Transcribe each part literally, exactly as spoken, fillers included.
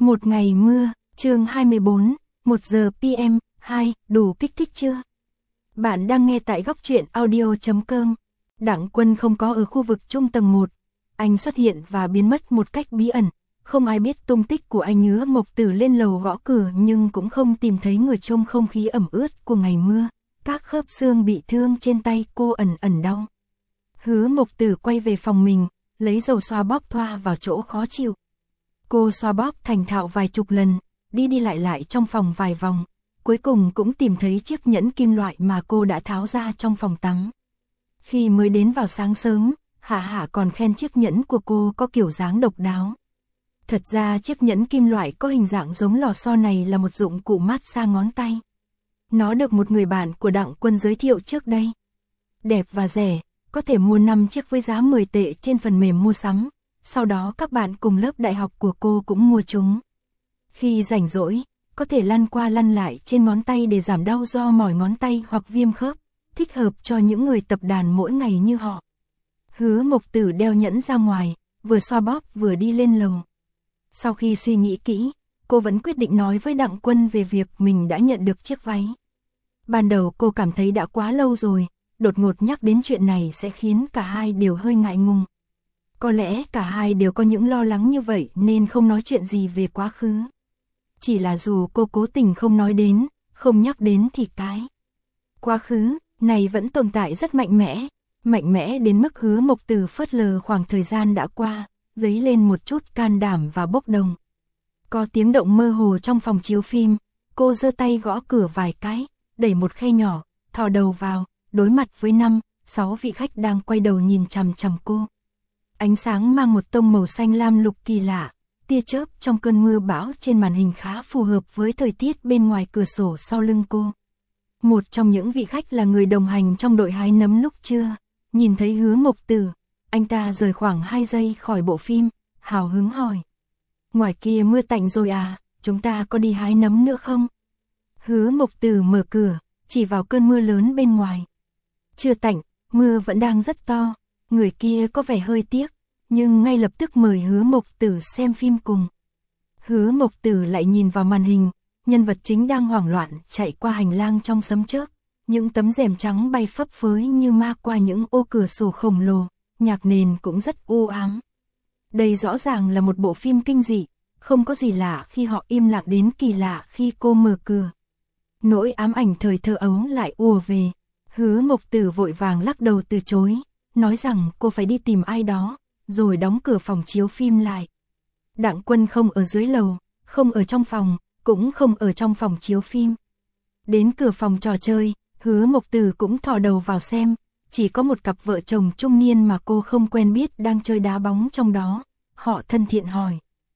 Một ngày mưa, chương hai mươi bốn, một giờ pê em, hai, đủ kích thích chưa? Bạn đang nghe tại góc truyện audio chấm com. Đặng Quân không có ở khu vực trung tầng một. Anh xuất hiện và biến mất một cách bí ẩn. Không ai biết tung tích của anh. Hứa Mộc Tử lên lầu gõ cửa nhưng cũng không tìm thấy người. Trong không khí ẩm ướt của ngày mưa, các khớp xương bị thương trên tay cô ẩn ẩn đau. Hứa Mộc Tử quay về phòng mình, lấy dầu xoa bóp thoa vào chỗ khó chịu. Cô xoa bóp thành thạo vài chục lần, đi đi lại lại trong phòng vài vòng, cuối cùng cũng tìm thấy chiếc nhẫn kim loại mà cô đã tháo ra trong phòng tắm. Khi mới đến vào sáng sớm, Hạ Hạ còn khen chiếc nhẫn của cô có kiểu dáng độc đáo. Thật ra chiếc nhẫn kim loại có hình dạng giống lò xo này là một dụng cụ massage ngón tay. Nó được một người bạn của Đặng Quân giới thiệu trước đây. Đẹp và rẻ, có thể mua năm chiếc với giá mười tệ trên phần mềm mua sắm. Sau đó các bạn cùng lớp đại học của cô cũng mua chúng. Khi rảnh rỗi, có thể lăn qua lăn lại trên ngón tay để giảm đau do mỏi ngón tay hoặc viêm khớp, thích hợp cho những người tập đàn mỗi ngày như họ. Hứa Mộc Tử đeo nhẫn ra ngoài, vừa xoa bóp vừa đi lên lầu. Sau khi suy nghĩ kỹ, cô vẫn quyết định nói với Đặng Quân về việc mình đã nhận được chiếc váy. Ban đầu cô cảm thấy đã quá lâu rồi, đột ngột nhắc đến chuyện này sẽ khiến cả hai đều hơi ngại ngùng. Có lẽ cả hai đều có những lo lắng như vậy nên không nói chuyện gì về quá khứ. Chỉ là dù cô cố tình không nói đến, không nhắc đến thì cái quá khứ này vẫn tồn tại rất mạnh mẽ, mạnh mẽ đến mức Hứa Mộc Tử phớt lờ khoảng thời gian đã qua, dấy lên một chút can đảm và bốc đồng. Có tiếng động mơ hồ trong phòng chiếu phim, cô giơ tay gõ cửa vài cái, đẩy một khe nhỏ, thò đầu vào, đối mặt với năm, sáu vị khách đang quay đầu nhìn chằm chằm cô. Ánh sáng mang một tông màu xanh lam lục kỳ lạ, tia chớp trong cơn mưa bão trên màn hình khá phù hợp với thời tiết bên ngoài cửa sổ sau lưng cô. Một trong những vị khách là người đồng hành trong đội hái nấm lúc trưa, nhìn thấy Hứa Mộc Tử, anh ta rời khoảng hai giây khỏi bộ phim, hào hứng hỏi. Ngoài kia mưa tạnh rồi à, chúng ta có đi hái nấm nữa không? Hứa Mộc Tử mở cửa, chỉ vào cơn mưa lớn bên ngoài. Chưa tạnh, mưa vẫn đang rất to. Người kia có vẻ hơi tiếc, nhưng ngay lập tức mời Hứa Mộc Tử xem phim cùng. Hứa Mộc Tử lại nhìn vào màn hình, nhân vật chính đang hoảng loạn chạy qua hành lang trong sấm chớp, những tấm rèm trắng bay phấp phới như ma qua những ô cửa sổ khổng lồ, nhạc nền cũng rất u ám. Đây rõ ràng là một bộ phim kinh dị, không có gì lạ khi họ im lặng đến kỳ lạ khi cô mở cửa. Nỗi ám ảnh thời thơ ấu lại ùa về, Hứa Mộc Tử vội vàng lắc đầu từ chối, nói rằng cô phải đi tìm ai đó, rồi đóng cửa phòng chiếu phim lại. Đặng Quân không ở dưới lầu, không ở trong phòng, cũng không ở trong phòng chiếu phim. Đến cửa phòng trò chơi, Hứa Mộc Tử cũng thò đầu vào xem, chỉ có một cặp vợ chồng trung niên mà cô không quen biết đang chơi đá bóng trong đó. Họ thân thiện hỏi: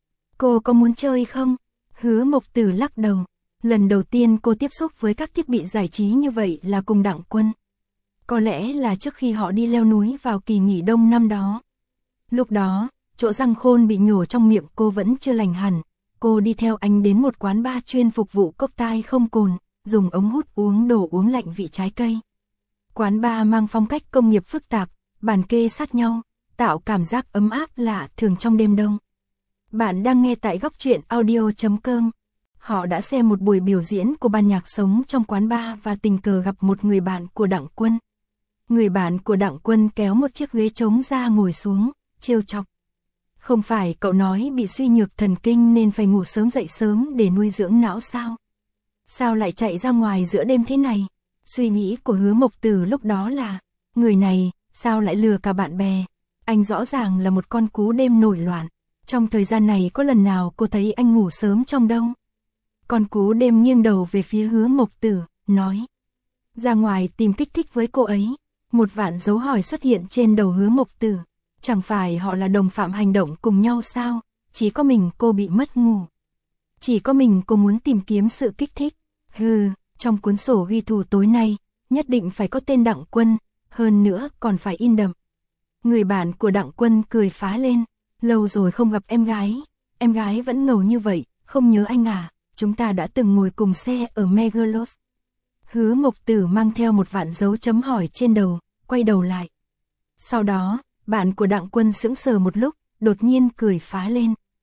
cô có muốn chơi không? Hứa Mộc Tử lắc đầu. Lần đầu tiên cô tiếp xúc với các thiết bị giải trí như vậy là cùng Đặng Quân. Có lẽ là trước khi họ đi leo núi vào kỳ nghỉ đông năm đó. Lúc đó, chỗ răng khôn bị nhổ trong miệng cô vẫn chưa lành hẳn. Cô đi theo anh đến một quán bar chuyên phục vụ cocktail không cồn, dùng ống hút uống đồ uống lạnh vị trái cây. Quán bar mang phong cách công nghiệp phức tạp, bàn kê sát nhau, tạo cảm giác ấm áp lạ thường trong đêm đông. Bạn đang nghe tại góc truyện audio chấm com. Họ đã xem một buổi biểu diễn của ban nhạc sống trong quán bar và tình cờ gặp một người bạn của Đặng Quân. Người bạn của Đặng Quân kéo một chiếc ghế trống ra ngồi xuống, trêu chọc. Không phải cậu nói bị suy nhược thần kinh nên phải ngủ sớm dậy sớm để nuôi dưỡng não sao? Sao lại chạy ra ngoài giữa đêm thế này? Suy nghĩ của Hứa Mộc Tử lúc đó là, người này, sao lại lừa cả bạn bè? Anh rõ ràng là một con cú đêm nổi loạn. Trong thời gian này có lần nào cô thấy anh ngủ sớm trong đâu? Con cú đêm nghiêng đầu về phía Hứa Mộc Tử, nói. Ra ngoài tìm kích thích với cô ấy. Một vạn dấu hỏi xuất hiện trên đầu Hứa Mộc Tử. Chẳng phải họ là đồng phạm hành động cùng nhau sao? Chỉ có mình cô bị mất ngủ. Chỉ có mình cô muốn tìm kiếm sự kích thích. Hừ, trong cuốn sổ ghi thù tối nay, nhất định phải có tên Đặng Quân, hơn nữa còn phải in đậm. Người bạn của Đặng Quân cười phá lên. Lâu rồi không gặp em gái. Em gái vẫn ngầu như vậy, không nhớ anh à? Chúng ta đã từng ngồi cùng xe ở Megalos. Hứa Mộc Tử mang theo một vạn dấu chấm hỏi trên đầu, quay đầu lại. Sau đó, bạn của Đặng Quân sững sờ một lúc, đột nhiên cười phá lên.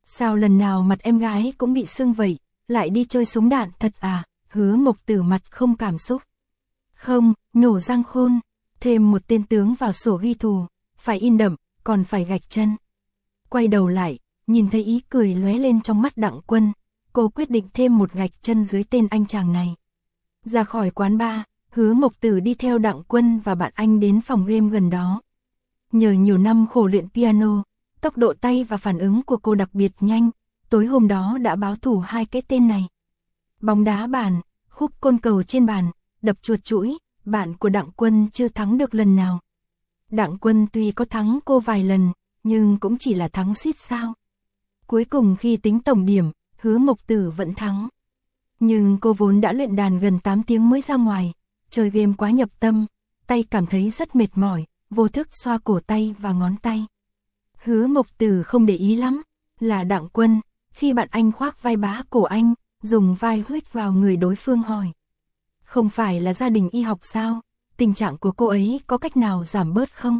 Sao lần nào mặt em gái cũng bị sưng vậy, lại đi chơi súng đạn thật à? Hứa Mộc Tử mặt không cảm xúc. Không, nhổ răng khôn, thêm một tên tướng vào sổ ghi thù, phải in đậm, còn phải gạch chân. Quay đầu lại, nhìn thấy ý cười lóe lên trong mắt Đặng Quân, cô quyết định thêm một gạch chân dưới tên anh chàng này. Ra khỏi quán bar, Hứa Mộc Tử đi theo Đặng Quân và bạn anh đến phòng game gần đó. Nhờ nhiều năm khổ luyện piano, tốc độ tay và phản ứng của cô đặc biệt nhanh, tối hôm đó đã báo thủ hai cái tên này. Bóng đá bàn, khúc côn cầu trên bàn, đập chuột chuỗi, bạn của Đặng Quân chưa thắng được lần nào. Đặng Quân tuy có thắng cô vài lần, nhưng cũng chỉ là thắng xít sao. Cuối cùng khi tính tổng điểm, Hứa Mộc Tử vẫn thắng. Nhưng cô vốn đã luyện đàn gần tám tiếng mới ra ngoài, chơi game quá nhập tâm, tay cảm thấy rất mệt mỏi, vô thức xoa cổ tay và ngón tay. Hứa Mộc Tử không để ý lắm, là Đặng Quân, khi bạn anh khoác vai bá cổ anh, dùng vai huých vào người đối phương hỏi. Không phải là gia đình y học sao, tình trạng của cô ấy có cách nào giảm bớt không?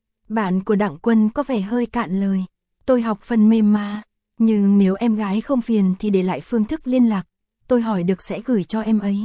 Bạn của Đặng Quân có vẻ hơi cạn lời, tôi học phần mềm mà, nhưng nếu em gái không phiền thì để lại phương thức liên lạc, tôi hỏi được sẽ gửi cho em ấy.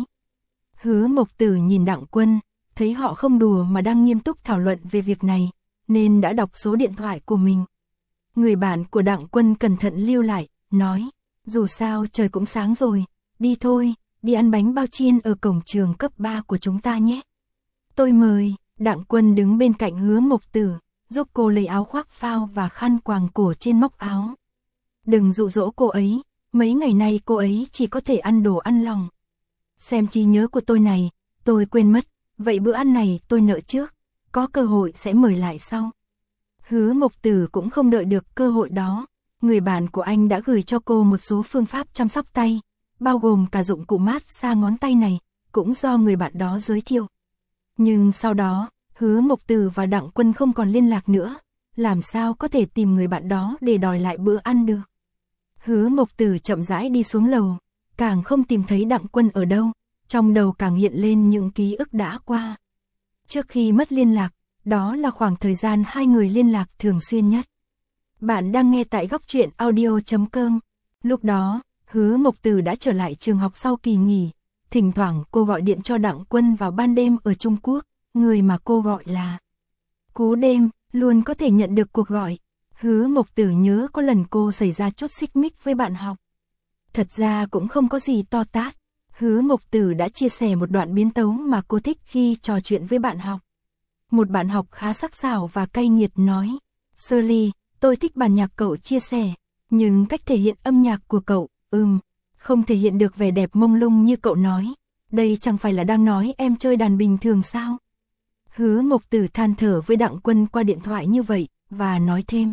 Hứa Mộc Tử nhìn Đặng Quân, thấy họ không đùa mà đang nghiêm túc thảo luận về việc này, nên đã đọc số điện thoại của mình. Người bạn của Đặng Quân cẩn thận lưu lại, nói, dù sao trời cũng sáng rồi, đi thôi, đi ăn bánh bao chiên ở cổng trường cấp ba của chúng ta nhé. Tôi mời. Đặng Quân đứng bên cạnh Hứa Mộc Tử, giúp cô lấy áo khoác phao và khăn quàng cổ trên móc áo. Đừng dụ dỗ cô ấy, mấy ngày nay cô ấy chỉ có thể ăn đồ ăn lòng. Xem trí nhớ của tôi này, tôi quên mất, vậy bữa ăn này tôi nợ trước, có cơ hội sẽ mời lại sau. Hứa Mộc Tử cũng không đợi được cơ hội đó, người bạn của anh đã gửi cho cô một số phương pháp chăm sóc tay, bao gồm cả dụng cụ mát xa ngón tay này, cũng do người bạn đó giới thiệu. Nhưng sau đó, Hứa Mộc Tử và Đặng Quân không còn liên lạc nữa, làm sao có thể tìm người bạn đó để đòi lại bữa ăn được. Hứa Mộc Tử chậm rãi đi xuống lầu, càng không tìm thấy Đặng Quân ở đâu, trong đầu càng hiện lên những ký ức đã qua. Trước khi mất liên lạc, đó là khoảng thời gian hai người liên lạc thường xuyên nhất. Bạn đang nghe tại góc truyện audio chấm com. Lúc đó, Hứa Mộc Tử đã trở lại trường học sau kỳ nghỉ. Thỉnh thoảng cô gọi điện cho Đặng Quân vào ban đêm ở Trung Quốc, người mà cô gọi là Cú Đêm, luôn có thể nhận được cuộc gọi. Hứa Mộc Tử nhớ có lần cô xảy ra chút xích mích với bạn học. Thật ra cũng không có gì to tát. Hứa Mộc Tử đã chia sẻ một đoạn biến tấu mà cô thích khi trò chuyện với bạn học. Một bạn học khá sắc sảo và cay nghiệt nói, Shirley, tôi thích bản nhạc cậu chia sẻ, nhưng cách thể hiện âm nhạc của cậu, ừm, không thể hiện được vẻ đẹp mông lung như cậu nói. Đây chẳng phải là đang nói em chơi đàn bình thường sao? Hứa Mộc Tử than thở với Đặng Quân qua điện thoại như vậy, và nói thêm.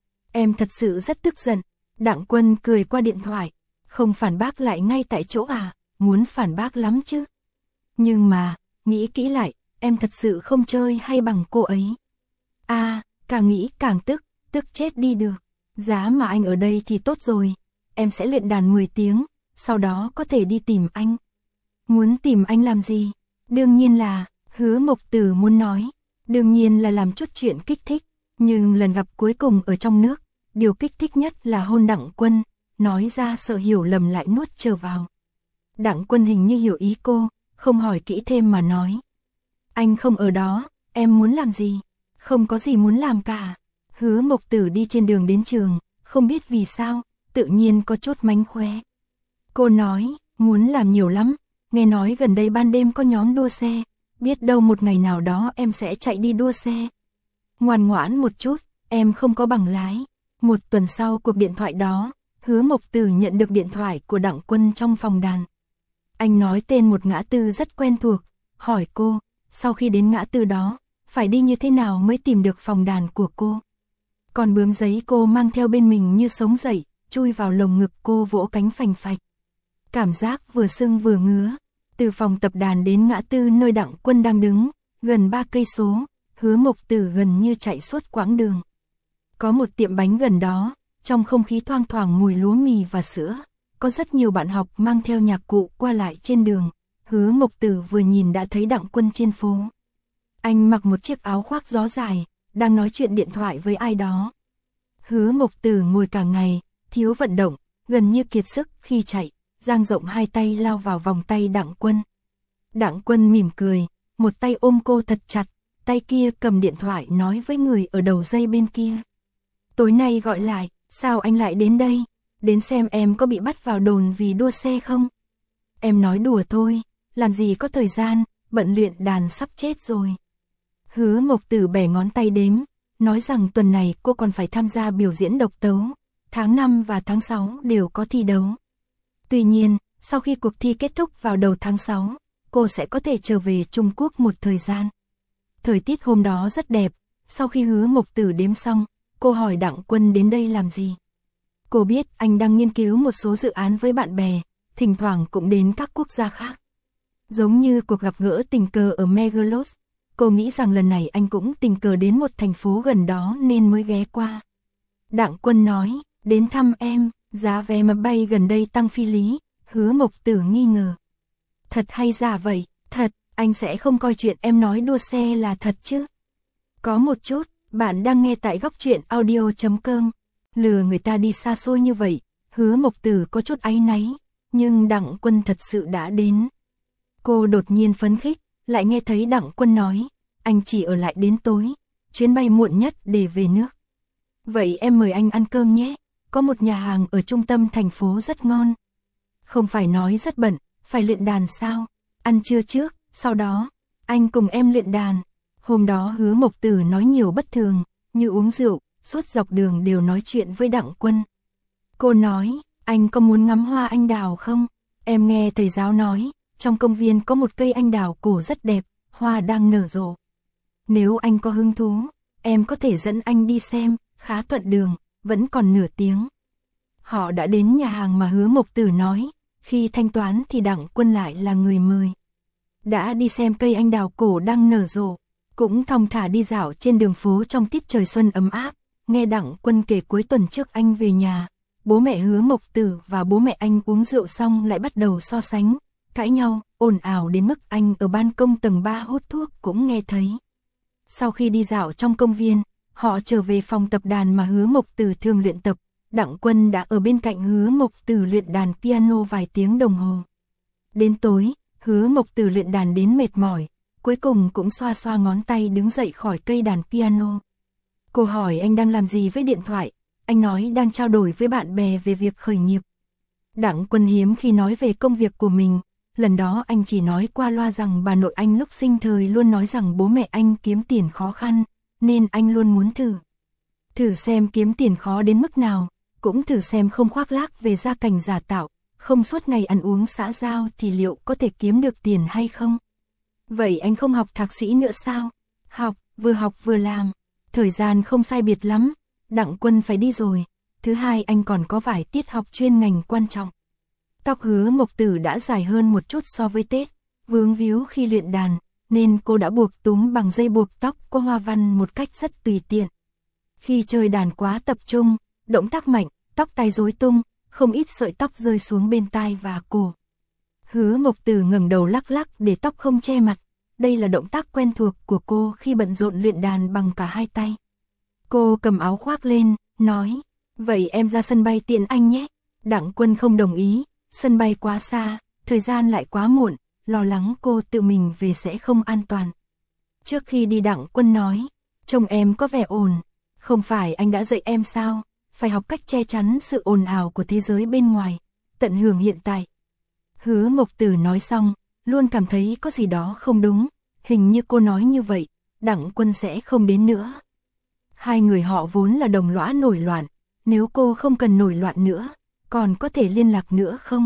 Em thật sự rất tức giận. Đặng Quân cười qua điện thoại, không phản bác lại ngay tại chỗ à, muốn phản bác lắm chứ. Nhưng mà, nghĩ kỹ lại, em thật sự không chơi hay bằng cô ấy. À, càng nghĩ càng tức, tức chết đi được. Giá mà anh ở đây thì tốt rồi, em sẽ luyện đàn mười tiếng, sau đó có thể đi tìm anh. Muốn tìm anh làm gì? Đương nhiên là, Hứa Mộc Tử muốn nói, đương nhiên là làm chút chuyện kích thích, nhưng lần gặp cuối cùng ở trong nước, điều kích thích nhất là hôn Đặng Quân, nói ra sợ hiểu lầm lại nuốt trở vào. Đặng Quân hình như hiểu ý cô, không hỏi kỹ thêm mà nói. Anh không ở đó, em muốn làm gì? Không có gì muốn làm cả. Hứa Mộc Tử đi trên đường đến trường, không biết vì sao, tự nhiên có chút mánh khóe. Cô nói, muốn làm nhiều lắm, nghe nói gần đây ban đêm có nhóm đua xe, biết đâu một ngày nào đó em sẽ chạy đi đua xe. Ngoan ngoãn một chút, em không có bằng lái. Một tuần sau cuộc điện thoại đó, Hứa Mộc Tử nhận được điện thoại của Đặng Quân trong phòng đàn. Anh nói tên một ngã tư rất quen thuộc, hỏi cô, sau khi đến ngã tư đó, phải đi như thế nào mới tìm được phòng đàn của cô. Còn bướm giấy cô mang theo bên mình như sống dậy, chui vào lồng ngực cô vỗ cánh phành phạch. Cảm giác vừa sưng vừa ngứa, từ phòng tập đàn đến ngã tư nơi Đặng Quân đang đứng, gần ba cây số, Hứa Mộc Tử gần như chạy suốt quãng đường. Có một tiệm bánh gần đó, trong không khí thoang thoảng mùi lúa mì và sữa, có rất nhiều bạn học mang theo nhạc cụ qua lại trên đường. Hứa Mộc Tử vừa nhìn đã thấy Đặng Quân trên phố. Anh mặc một chiếc áo khoác gió dài, đang nói chuyện điện thoại với ai đó. Hứa Mộc Tử ngồi cả ngày, thiếu vận động, gần như kiệt sức khi chạy, dang rộng hai tay lao vào vòng tay Đặng Quân. Đặng Quân mỉm cười, một tay ôm cô thật chặt, tay kia cầm điện thoại nói với người ở đầu dây bên kia. Tối nay gọi lại, sao anh lại đến đây? Đến xem em có bị bắt vào đồn vì đua xe không? Em nói đùa thôi, làm gì có thời gian, bận luyện đàn sắp chết rồi. Hứa Mộc Tử bẻ ngón tay đếm, nói rằng tuần này cô còn phải tham gia biểu diễn độc tấu, tháng năm và tháng sáu đều có thi đấu. Tuy nhiên, sau khi cuộc thi kết thúc vào đầu tháng sáu, cô sẽ có thể trở về Trung Quốc một thời gian. Thời tiết hôm đó rất đẹp, sau khi Hứa Mộc Tử đếm xong, cô hỏi Đặng Quân đến đây làm gì. Cô biết anh đang nghiên cứu một số dự án với bạn bè, thỉnh thoảng cũng đến các quốc gia khác. Giống như cuộc gặp gỡ tình cờ ở Megalos, cô nghĩ rằng lần này anh cũng tình cờ đến một thành phố gần đó nên mới ghé qua. Đặng Quân nói, đến thăm em, giá vé máy bay gần đây tăng phi lý. Hứa Mộc Tử nghi ngờ. Thật hay giả vậy? Thật, anh sẽ không coi chuyện em nói đua xe là thật chứ? Có một chút, bạn đang nghe tại góc truyện audio chấm com. Lừa người ta đi xa xôi như vậy, Hứa Mộc Tử có chút áy náy, nhưng Đặng Quân thật sự đã đến. Cô đột nhiên phấn khích, lại nghe thấy Đặng Quân nói, anh chỉ ở lại đến tối, chuyến bay muộn nhất để về nước. Vậy em mời anh ăn cơm nhé, có một nhà hàng ở trung tâm thành phố rất ngon. Không phải nói rất bận, phải luyện đàn sao? Ăn trưa trước, sau đó, anh cùng em luyện đàn. Hôm đó Hứa Mộc Tử nói nhiều bất thường, như uống rượu, suốt dọc đường đều nói chuyện với Đặng Quân. Cô nói, anh có muốn ngắm hoa anh đào không? Em nghe thầy giáo nói, trong công viên có một cây anh đào cổ rất đẹp, hoa đang nở rộ. Nếu anh có hứng thú, em có thể dẫn anh đi xem, khá thuận đường, vẫn còn nửa tiếng. Họ đã đến nhà hàng mà Hứa Mộc Tử nói, khi thanh toán thì Đặng Quân lại là người mời. Đã đi xem cây anh đào cổ đang nở rộ, cũng thong thả đi dạo trên đường phố trong tiết trời xuân ấm áp, nghe Đặng Quân kể cuối tuần trước anh về nhà, bố mẹ Hứa Mộc Tử và bố mẹ anh uống rượu xong lại bắt đầu so sánh, cãi nhau, ồn ào đến mức anh ở ban công tầng ba hút thuốc cũng nghe thấy. Sau khi đi dạo trong công viên, họ trở về phòng tập đàn mà Hứa Mộc Tử thường luyện tập. Đặng Quân đã ở bên cạnh Hứa Mộc Tử luyện đàn piano vài tiếng đồng hồ. Đến tối, Hứa Mộc Tử luyện đàn đến mệt mỏi, cuối cùng cũng xoa xoa ngón tay đứng dậy khỏi cây đàn piano. Cô hỏi anh đang làm gì với điện thoại, anh nói đang trao đổi với bạn bè về việc khởi nghiệp. Đặng Quân hiếm khi nói về công việc của mình, lần đó anh chỉ nói qua loa rằng bà nội anh lúc sinh thời luôn nói rằng bố mẹ anh kiếm tiền khó khăn, nên anh luôn muốn thử. Thử xem kiếm tiền khó đến mức nào, cũng thử xem không khoác lác về gia cảnh giả tạo, không suốt ngày ăn uống xã giao thì liệu có thể kiếm được tiền hay không. Vậy anh không học thạc sĩ nữa sao? Học, vừa học vừa làm. Thời gian không sai biệt lắm, Đặng Quân phải đi rồi. Thứ hai anh còn có vài tiết học chuyên ngành quan trọng. Tóc Hứa Mộc Tử đã dài hơn một chút so với Tết, vướng víu khi luyện đàn, nên cô đã buộc túm bằng dây buộc tóc có hoa văn một cách rất tùy tiện. Khi chơi đàn quá tập trung, động tác mạnh, tóc tai rối tung, không ít sợi tóc rơi xuống bên tai và cổ. Hứa Mộc Tử ngẩng đầu lắc lắc để tóc không che mặt. Đây là động tác quen thuộc của cô khi bận rộn luyện đàn bằng cả hai tay. Cô cầm áo khoác lên, nói, vậy em ra sân bay tiện anh nhé. Đặng Quân không đồng ý, sân bay quá xa, thời gian lại quá muộn, lo lắng cô tự mình về sẽ không an toàn. Trước khi đi Đặng Quân nói, trông em có vẻ ồn, không phải anh đã dạy em sao, phải học cách che chắn sự ồn ào của thế giới bên ngoài, tận hưởng hiện tại. Hứa Mộc Tử nói xong, luôn cảm thấy có gì đó không đúng, hình như cô nói như vậy, Đặng Quân sẽ không đến nữa. Hai người họ vốn là đồng lõa nổi loạn, nếu cô không cần nổi loạn nữa, còn có thể liên lạc nữa không?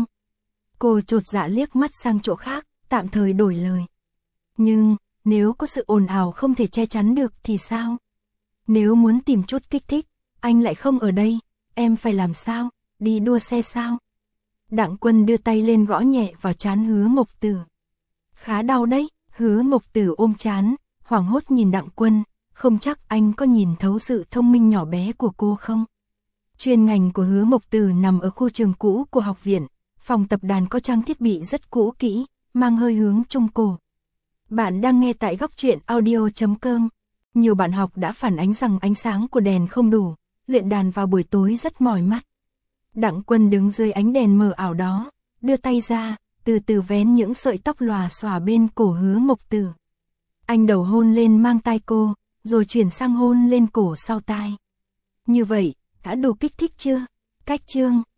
Cô chột dạ liếc mắt sang chỗ khác, tạm thời đổi lời. Nhưng, nếu có sự ồn ào không thể che chắn được thì sao? Nếu muốn tìm chút kích thích, anh lại không ở đây, em phải làm sao? Đi đua xe sao? Đặng Quân đưa tay lên gõ nhẹ vào trán Hứa Mộc Tử. Khá đau đấy, Hứa Mộc Tử ôm trán, hoảng hốt nhìn Đặng Quân, không chắc anh có nhìn thấu sự thông minh nhỏ bé của cô không? Chuyên ngành của Hứa Mộc Tử nằm ở khu trường cũ của học viện, phòng tập đàn có trang thiết bị rất cũ kỹ, mang hơi hướng trung cổ. Bạn đang nghe tại góc truyện audio chấm com. Nhiều bạn học đã phản ánh rằng ánh sáng của đèn không đủ, luyện đàn vào buổi tối rất mỏi mắt. Đặng Quân đứng dưới ánh đèn mờ ảo đó, đưa tay ra, từ từ vén những sợi tóc lòa xòa bên cổ Hứa Mộc Tử. Anh đầu hôn lên mang tai cô, rồi chuyển sang hôn lên cổ sau tai. Như vậy, đã đủ kích thích chưa? Cách chương